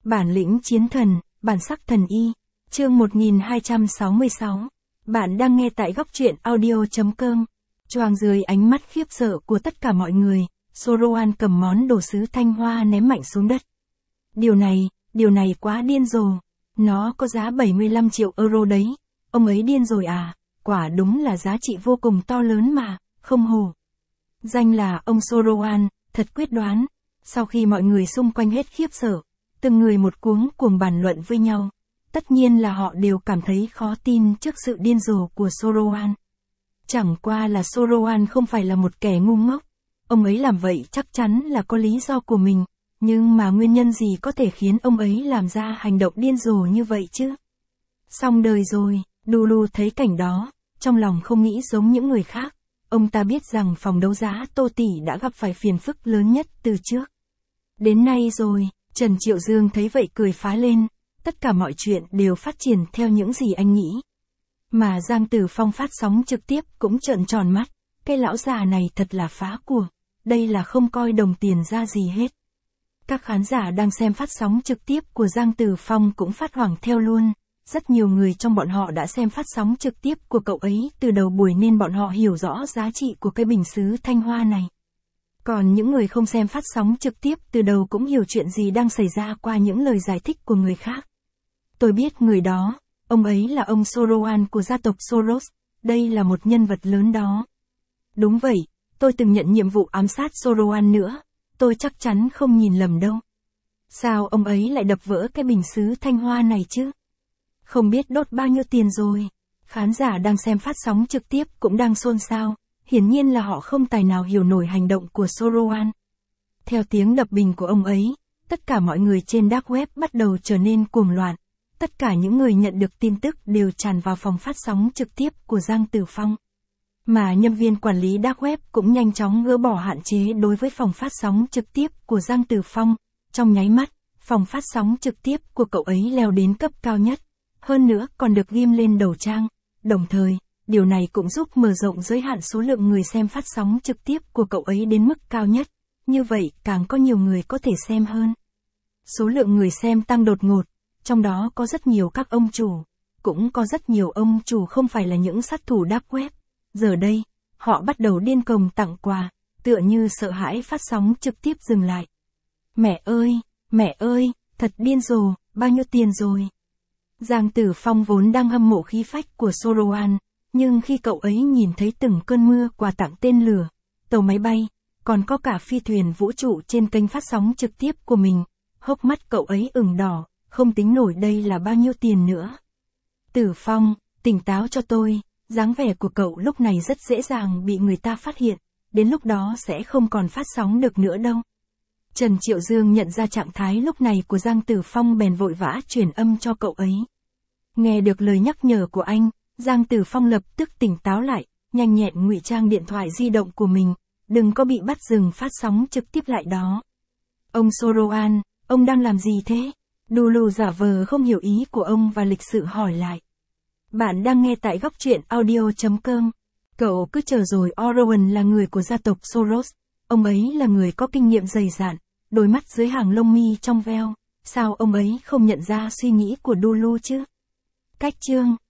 Bản lĩnh chiến thần, bản sắc thần y. Chương 1266. Bạn đang nghe tại góc truyện audio.com. Choàng dưới ánh mắt khiếp sợ của tất cả mọi người, Sorowan cầm món đồ sứ thanh hoa ném mạnh xuống đất. Điều này quá điên rồ. Nó có giá 75 triệu euro đấy. Ông ấy điên rồi à? Quả đúng là giá trị vô cùng to lớn mà, không hổ. Danh là ông Sorowan, thật quyết đoán. Sau khi mọi người xung quanh hết khiếp sợ, từng người một cuồng bàn luận với nhau. Tất nhiên là họ đều cảm thấy khó tin trước sự điên rồ của Sorowan. Chẳng qua là Sorowan không phải là một kẻ ngu ngốc. Ông ấy làm vậy chắc chắn là có lý do của mình, nhưng mà nguyên nhân gì có thể khiến ông ấy làm ra hành động điên rồ như vậy chứ? Xong đời rồi, Dulu thấy cảnh đó, trong lòng không nghĩ giống những người khác. Ông ta biết rằng phòng đấu giá Tô Tỷ đã gặp phải phiền phức lớn nhất từ trước đến nay rồi. Trần Triệu Dương thấy vậy cười phá lên, tất cả mọi chuyện đều phát triển theo những gì anh nghĩ. Mà Giang Tử Phong phát sóng trực tiếp cũng trợn tròn mắt, cái lão già này thật là phá của, đây là không coi đồng tiền ra gì hết. Các khán giả đang xem phát sóng trực tiếp của Giang Tử Phong cũng phát hoảng theo luôn, rất nhiều người trong bọn họ đã xem phát sóng trực tiếp của cậu ấy từ đầu buổi nên bọn họ hiểu rõ giá trị của cái bình sứ thanh hoa này. Còn những người không xem phát sóng trực tiếp từ đầu cũng hiểu chuyện gì đang xảy ra qua những lời giải thích của người khác. Tôi biết người đó, ông ấy là ông Sorowan của gia tộc Soros, đây là một nhân vật lớn đó. Đúng vậy, tôi từng nhận nhiệm vụ ám sát Sorowan nữa, tôi chắc chắn không nhìn lầm đâu. Sao ông ấy lại đập vỡ cái bình sứ thanh hoa này chứ? Không biết đốt bao nhiêu tiền rồi. Khán giả đang xem phát sóng trực tiếp cũng đang xôn xao. Hiển nhiên là họ không tài nào hiểu nổi hành động của Sorowan. Theo tiếng đập bình của ông ấy, tất cả mọi người trên dark web bắt đầu trở nên cuồng loạn. Tất cả những người nhận được tin tức đều tràn vào phòng phát sóng trực tiếp của Giang Tử Phong. Mà nhân viên quản lý dark web cũng nhanh chóng gỡ bỏ hạn chế đối với phòng phát sóng trực tiếp của Giang Tử Phong. Trong nháy mắt, phòng phát sóng trực tiếp của cậu ấy leo đến cấp cao nhất. Hơn nữa còn được ghim lên đầu trang. Đồng thời, điều này cũng giúp mở rộng giới hạn số lượng người xem phát sóng trực tiếp của cậu ấy đến mức cao nhất. Như vậy, càng có nhiều người có thể xem hơn. Số lượng người xem tăng đột ngột, trong đó có rất nhiều các ông chủ. Cũng có rất nhiều ông chủ không phải là những sát thủ dark web. Giờ đây, họ bắt đầu điên cuồng tặng quà, tựa như sợ hãi phát sóng trực tiếp dừng lại. Mẹ ơi, thật điên rồ, bao nhiêu tiền rồi? Giang Tử Phong vốn đang hâm mộ khí phách của Sorowan, nhưng khi cậu ấy nhìn thấy từng cơn mưa quà tặng tên lửa, tàu máy bay, còn có cả phi thuyền vũ trụ trên kênh phát sóng trực tiếp của mình, hốc mắt cậu ấy ửng đỏ, không tính nổi đây là bao nhiêu tiền nữa. Tử Phong, tỉnh táo cho tôi, dáng vẻ của cậu lúc này rất dễ dàng bị người ta phát hiện, đến lúc đó sẽ không còn phát sóng được nữa đâu. Trần Triệu Dương nhận ra trạng thái lúc này của Giang Tử Phong bèn vội vã truyền âm cho cậu ấy. Nghe được lời nhắc nhở của anh, Giang Tử Phong lập tức tỉnh táo lại, nhanh nhẹn ngụy trang điện thoại di động của mình, đừng có bị bắt dừng phát sóng trực tiếp lại đó. Ông Sorowan, ông đang làm gì thế? Dulu giả vờ không hiểu ý của ông và lịch sự hỏi lại. Bạn đang nghe tại góc truyện audio.com. Cậu cứ chờ rồi, Orwell là người của gia tộc Soros. Ông ấy là người có kinh nghiệm dày dạn, đôi mắt dưới hàng lông mi trong veo. Sao ông ấy không nhận ra suy nghĩ của Dulu chứ? Cách chương